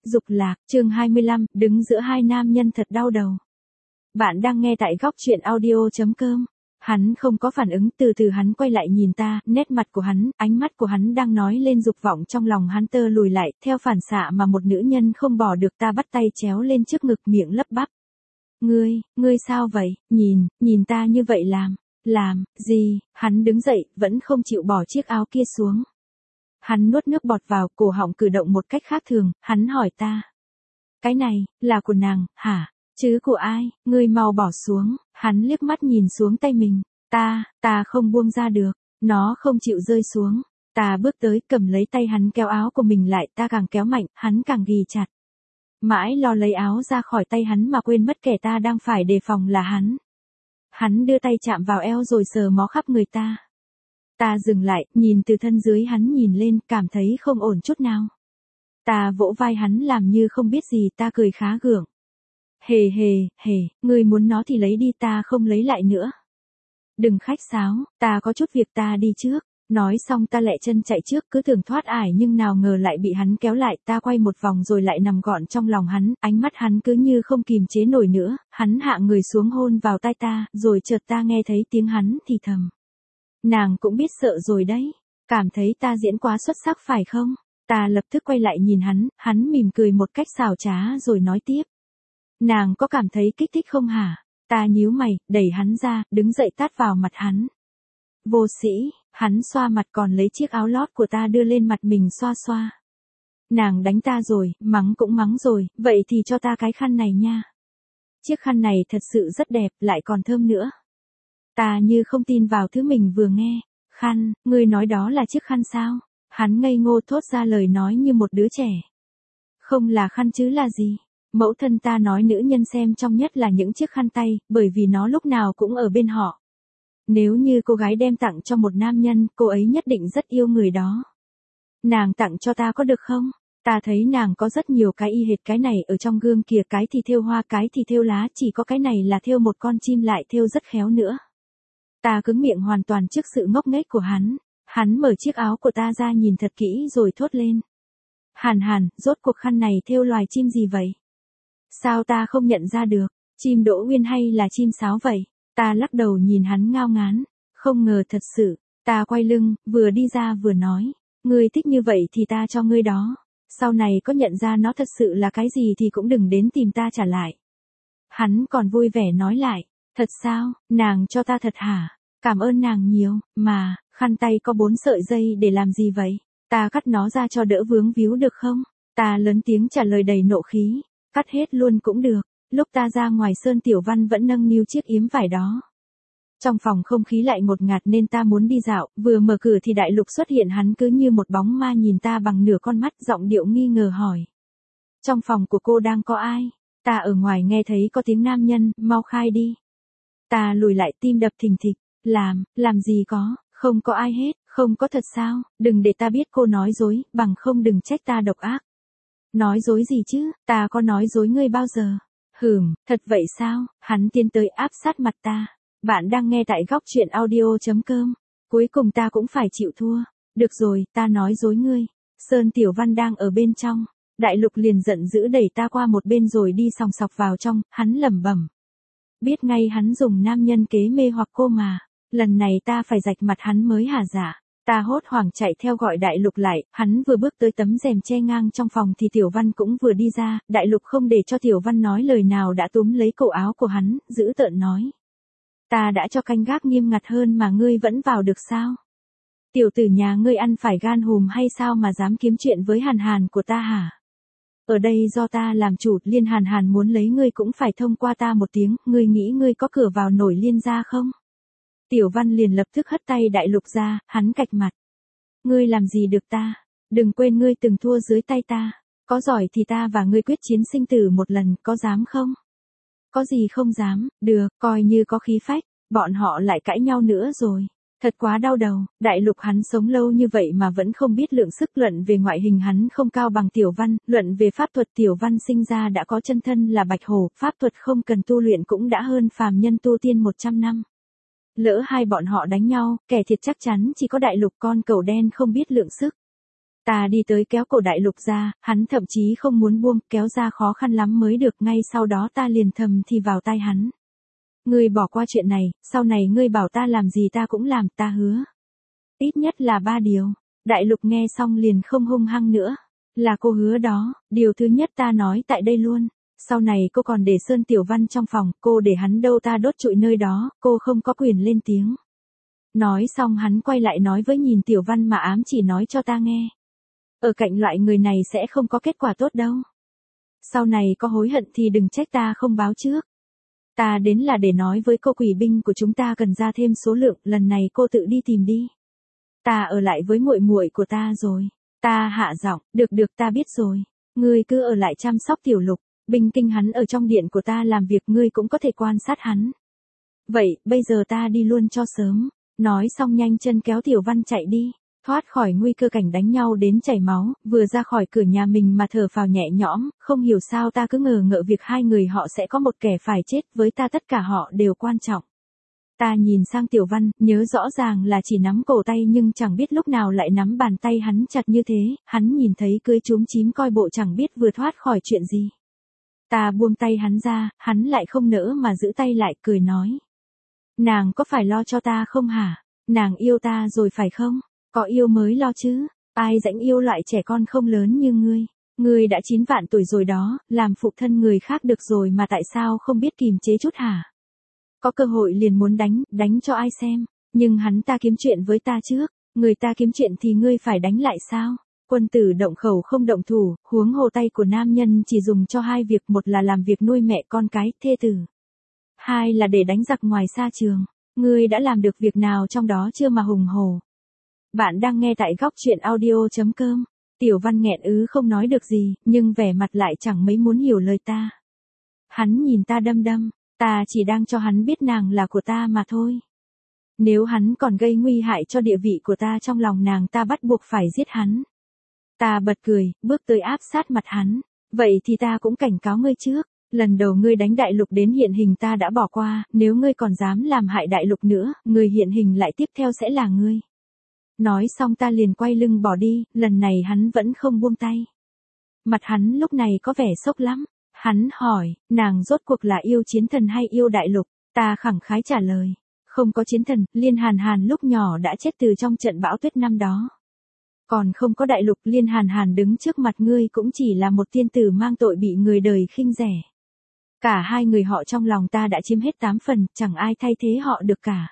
Dục lạc, chương 25, đứng giữa hai nam nhân thật đau đầu. Bạn đang nghe tại góc truyện audio.com. Hắn không có phản ứng, từ từ hắn quay lại nhìn ta, nét mặt của hắn, ánh mắt của hắn đang nói lên dục vọng trong lòng hắn. Tơ lùi lại, theo phản xạ mà một nữ nhân không bỏ được. Ta bắt tay chéo lên trước ngực, miệng lắp bắp. Ngươi sao vậy, nhìn ta như vậy làm gì? Hắn đứng dậy, vẫn không chịu bỏ chiếc áo kia xuống. Hắn nuốt nước bọt vào, cổ họng cử động một cách khác thường, hắn hỏi ta. Cái này, là của nàng, hả? Chứ của ai? Ngươi mau bỏ xuống. Hắn liếc mắt nhìn xuống tay mình. Ta không buông ra được. Nó không chịu rơi xuống. Ta bước tới, cầm lấy tay hắn kéo áo của mình lại. Ta càng kéo mạnh, hắn càng ghì chặt. Mãi lo lấy áo ra khỏi tay hắn mà quên mất kẻ ta đang phải đề phòng là hắn. Hắn đưa tay chạm vào eo rồi sờ mó khắp người ta. Ta dừng lại, nhìn từ thân dưới hắn nhìn lên, cảm thấy không ổn chút nào. Ta vỗ vai hắn làm như không biết gì, ta cười khá gượng. Hề, ngươi muốn nó thì lấy đi, ta không lấy lại nữa. Đừng khách sáo, ta có chút việc, ta đi trước. Nói xong ta lẹ chân chạy trước, cứ tưởng thoát ải nhưng nào ngờ lại bị hắn kéo lại. Ta quay một vòng rồi lại nằm gọn trong lòng hắn, ánh mắt hắn cứ như không kìm chế nổi nữa. Hắn hạ người xuống hôn vào tai ta, rồi chợt ta nghe thấy tiếng hắn thì thầm. Nàng cũng biết sợ rồi đấy, cảm thấy ta diễn quá xuất sắc phải không? Ta lập tức quay lại nhìn hắn mỉm cười một cách xảo trá rồi nói tiếp. Nàng có cảm thấy kích thích không hả? Ta nhíu mày, đẩy hắn ra, đứng dậy tát vào mặt hắn. Vô sĩ, hắn xoa mặt còn lấy chiếc áo lót của ta đưa lên mặt mình xoa xoa. Nàng đánh ta rồi, mắng cũng mắng rồi, vậy thì cho ta cái khăn này nha. Chiếc khăn này thật sự rất đẹp, lại còn thơm nữa. Ta như không tin vào thứ mình vừa nghe. Khăn, ngươi nói đó là chiếc khăn sao? Hắn ngây ngô thốt ra lời nói như một đứa trẻ. Không là khăn chứ là gì? Mẫu thân ta nói nữ nhân xem trong nhất là những chiếc khăn tay, bởi vì nó lúc nào cũng ở bên họ. Nếu như cô gái đem tặng cho một nam nhân, cô ấy nhất định rất yêu người đó. Nàng tặng cho ta có được không? Ta thấy nàng có rất nhiều cái y hệt cái này ở trong gương kìa, cái thì thêu hoa, cái thì thêu lá, chỉ có cái này là thêu một con chim, lại thêu rất khéo nữa. Ta cứng miệng hoàn toàn trước sự ngốc nghếch của hắn. Hắn mở chiếc áo của ta ra nhìn thật kỹ rồi thốt lên. Hàn, rốt cuộc khăn này thêu loài chim gì vậy? Sao ta không nhận ra được? Chim đỗ uyên hay là chim sáo vậy? Ta lắc đầu nhìn hắn ngao ngán. Không ngờ thật sự. Ta quay lưng, vừa đi ra vừa nói. Ngươi thích như vậy thì ta cho ngươi đó. Sau này có nhận ra nó thật sự là cái gì thì cũng đừng đến tìm ta trả lại. Hắn còn vui vẻ nói lại. Thật sao, nàng cho ta thật hả? Cảm ơn nàng nhiều, mà, khăn tay có 4 sợi dây để làm gì vậy? Ta cắt nó ra cho đỡ vướng víu được không? Ta lớn tiếng trả lời đầy nộ khí. Cắt hết luôn cũng được. Lúc ta ra ngoài Sơn Tiểu Văn vẫn nâng niu chiếc yếm vải đó. Trong phòng không khí lại ngột ngạt nên ta muốn đi dạo, vừa mở cửa thì Đại Lục xuất hiện, hắn cứ như một bóng ma nhìn ta bằng nửa con mắt, giọng điệu nghi ngờ hỏi. Trong phòng của cô đang có ai? Ta ở ngoài nghe thấy có tiếng nam nhân, mau khai đi. Ta lùi lại, tim đập thình thịch. Làm gì có, không có ai hết, không có thật sao? Đừng để ta biết cô nói dối, bằng không đừng trách ta độc ác. Nói dối gì chứ, ta có nói dối ngươi bao giờ? Thật vậy sao? Hắn tiến tới áp sát mặt ta. Bạn đang nghe tại góc truyện audio.com. Cuối cùng ta cũng phải chịu thua. Được rồi, ta nói dối ngươi. Sơn Tiểu Văn đang ở bên trong. Đại Lục liền giận dữ đẩy ta qua một bên rồi đi sòng sọc vào trong, hắn lẩm bẩm. Biết ngay hắn dùng nam nhân kế mê hoặc cô mà. Lần này ta phải rạch mặt hắn mới hả dạ. Ta hốt hoảng chạy theo gọi Đại Lục lại, hắn vừa bước tới tấm rèm che ngang trong phòng thì Tiểu Văn cũng vừa đi ra, Đại Lục không để cho Tiểu Văn nói lời nào đã túm lấy cổ áo của hắn, dữ tợn nói. Ta đã cho canh gác nghiêm ngặt hơn mà ngươi vẫn vào được sao? Tiểu tử nhà ngươi ăn phải gan hùm hay sao mà dám kiếm chuyện với Hàn của ta hả? Ở đây do ta làm chủ, Liên Hàn muốn lấy ngươi cũng phải thông qua ta một tiếng, ngươi nghĩ ngươi có cửa vào nổi Liên gia không? Tiểu Văn liền lập tức hất tay Đại Lục ra, hắn cạch mặt. Ngươi làm gì được ta? Đừng quên ngươi từng thua dưới tay ta. Có giỏi thì ta và ngươi quyết chiến sinh tử một lần, có dám không? Có gì không dám, được, coi như có khí phách. Bọn họ lại cãi nhau nữa rồi. Thật quá đau đầu, Đại Lục hắn sống lâu như vậy mà vẫn không biết lượng sức. Luận về ngoại hình hắn không cao bằng Tiểu Văn, luận về pháp thuật Tiểu Văn sinh ra đã có chân thân là bạch hổ, pháp thuật không cần tu luyện cũng đã hơn phàm nhân tu tiên 100 năm. Lỡ hai bọn họ đánh nhau, kẻ thiệt chắc chắn chỉ có Đại Lục, con cẩu đen không biết lượng sức. Ta đi tới kéo cổ Đại Lục ra, hắn thậm chí không muốn buông, kéo ra khó khăn lắm mới được, ngay sau đó ta liền thầm thì vào tai hắn. Ngươi bỏ qua chuyện này, sau này ngươi bảo ta làm gì ta cũng làm, ta hứa. Ít nhất là 3 điều. Đại Lục nghe xong liền không hung hăng nữa. Là cô hứa đó, điều thứ nhất ta nói tại đây luôn. Sau này cô còn để Sơn Tiểu Văn trong phòng, cô để hắn đâu ta đốt trụi nơi đó, cô không có quyền lên tiếng. Nói xong hắn quay lại nói với nhìn Tiểu Văn mà ám chỉ nói cho ta nghe. Ở cạnh loại người này sẽ không có kết quả tốt đâu. Sau này có hối hận thì đừng trách ta không báo trước. Ta đến là để nói với cô quỷ binh của chúng ta cần ra thêm số lượng, lần này cô tự đi tìm đi. Ta ở lại với muội muội của ta rồi. Ta hạ giọng, được ta biết rồi. Ngươi cứ ở lại chăm sóc Tiểu Lục, Bình Kinh hắn ở trong điện của ta làm việc ngươi cũng có thể quan sát hắn. Vậy, bây giờ ta đi luôn cho sớm. Nói xong nhanh chân kéo Tiểu Văn chạy đi. Thoát khỏi nguy cơ cảnh đánh nhau đến chảy máu, vừa ra khỏi cửa nhà mình mà thở phào nhẹ nhõm, không hiểu sao ta cứ ngờ ngợ việc hai người họ sẽ có một kẻ phải chết, với ta tất cả họ đều quan trọng. Ta nhìn sang Tiểu Văn, nhớ rõ ràng là chỉ nắm cổ tay nhưng chẳng biết lúc nào lại nắm bàn tay hắn chặt như thế, hắn nhìn thấy cưới chúm chím coi bộ chẳng biết vừa thoát khỏi chuyện gì. Ta buông tay hắn ra, hắn lại không nỡ mà giữ tay lại cười nói. Nàng có phải lo cho ta không hả? Nàng yêu ta rồi phải không? Có yêu mới lo chứ, ai rảnh yêu loại trẻ con không lớn như ngươi. Ngươi đã 9 vạn tuổi rồi đó, làm phụ thân người khác được rồi mà tại sao không biết kìm chế chút hả? Có cơ hội liền muốn đánh cho ai xem. Nhưng hắn ta kiếm chuyện với ta trước, người ta kiếm chuyện thì ngươi phải đánh lại sao? Quân tử động khẩu không động thủ, huống hồ tay của nam nhân chỉ dùng cho 2 việc, một là làm việc nuôi mẹ con cái, thê tử. 2 là để đánh giặc ngoài xa trường. Ngươi đã làm được việc nào trong đó chưa mà hùng hổ? Bạn đang nghe tại góc truyện audio.com. Tiểu Văn nghẹn không nói được gì, nhưng vẻ mặt lại chẳng mấy muốn hiểu lời ta. Hắn nhìn ta đăm đăm, ta chỉ đang cho hắn biết nàng là của ta mà thôi. Nếu hắn còn gây nguy hại cho địa vị của ta trong lòng nàng ta bắt buộc phải giết hắn. Ta bật cười, bước tới áp sát mặt hắn. Vậy thì ta cũng cảnh cáo ngươi trước. Lần đầu ngươi đánh Đại Lục đến hiện hình ta đã bỏ qua, nếu ngươi còn dám làm hại Đại Lục nữa, người hiện hình lại tiếp theo sẽ là ngươi. Nói xong ta liền quay lưng bỏ đi, lần này hắn vẫn không buông tay. Mặt hắn lúc này có vẻ sốc lắm. Hắn hỏi, nàng rốt cuộc là yêu chiến thần hay yêu Đại Lục? Ta khẳng khái trả lời, không có chiến thần, Liên Hàn Hàn lúc nhỏ đã chết từ trong trận bão tuyết năm đó. Còn không có Đại Lục, Liên Hàn Hàn đứng trước mặt ngươi cũng chỉ là một tiên tử mang tội bị người đời khinh rẻ. Cả hai người họ trong lòng ta đã chiếm hết 8 phần, chẳng ai thay thế họ được cả.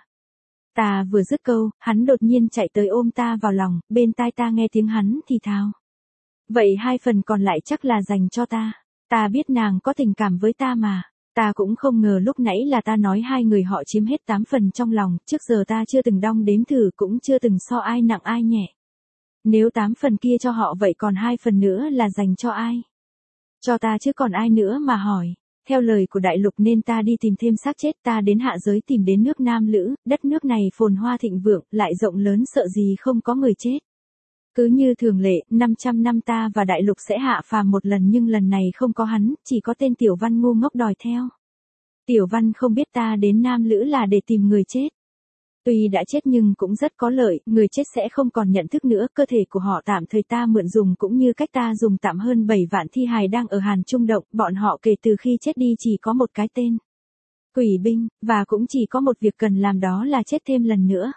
Ta vừa dứt câu, hắn đột nhiên chạy tới ôm ta vào lòng, bên tai ta nghe tiếng hắn thì thào. Vậy 2 phần còn lại chắc là dành cho ta. Ta biết nàng có tình cảm với ta mà. Ta cũng không ngờ lúc nãy là ta nói hai người họ chiếm hết 8 phần trong lòng, trước giờ ta chưa từng đong đếm thử cũng chưa từng so ai nặng ai nhẹ. Nếu 8 phần kia cho họ vậy còn 2 phần nữa là dành cho ai? Cho ta chứ còn ai nữa mà hỏi. Theo lời của Đại Lục nên ta đi tìm thêm xác chết, ta đến hạ giới tìm đến nước Nam Lữ, đất nước này phồn hoa thịnh vượng, lại rộng lớn sợ gì không có người chết. Cứ như thường lệ, 500 năm ta và Đại Lục sẽ hạ phàm một lần nhưng lần này không có hắn, chỉ có tên Tiểu Văn ngu ngốc đòi theo. Tiểu Văn không biết ta đến Nam Lữ là để tìm người chết. Tuy đã chết nhưng cũng rất có lợi, người chết sẽ không còn nhận thức nữa, cơ thể của họ tạm thời ta mượn dùng cũng như cách ta dùng tạm hơn 7 vạn thi hài đang ở Hàn Trung Động, bọn họ kể từ khi chết đi chỉ có một cái tên. Quỷ binh, và cũng chỉ có một việc cần làm đó là chết thêm lần nữa.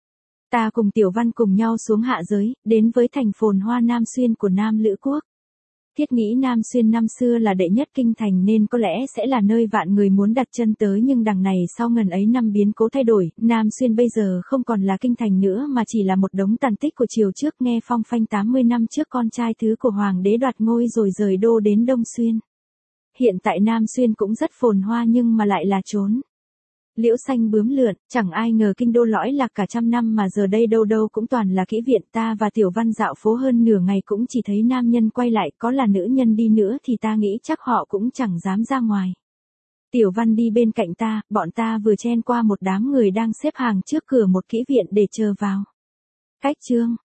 Ta cùng Tiểu Văn cùng nhau xuống hạ giới, đến với thành phồn hoa Nam Xuyên của Nam Lữ Quốc. Thiết nghĩ Nam Xuyên năm xưa là đệ nhất kinh thành nên có lẽ sẽ là nơi vạn người muốn đặt chân tới nhưng đằng này sau ngần ấy năm biến cố thay đổi, Nam Xuyên bây giờ không còn là kinh thành nữa mà chỉ là một đống tàn tích của triều trước nghe phong phanh 80 năm trước con trai thứ của hoàng đế đoạt ngôi rồi rời đô đến Đông Xuyên. Hiện tại Nam Xuyên cũng rất phồn hoa nhưng mà lại là trốn liễu xanh bướm lượn, chẳng ai ngờ kinh đô lõi lạc cả trăm năm mà giờ đây đâu đâu cũng toàn là kỹ viện. Ta và Tiểu Văn dạo phố hơn nửa ngày cũng chỉ thấy nam nhân quay lại, có là nữ nhân đi nữa thì ta nghĩ chắc họ cũng chẳng dám ra ngoài. Tiểu Văn đi bên cạnh ta, bọn ta vừa chen qua một đám người đang xếp hàng trước cửa một kỹ viện để chờ vào. Cách chương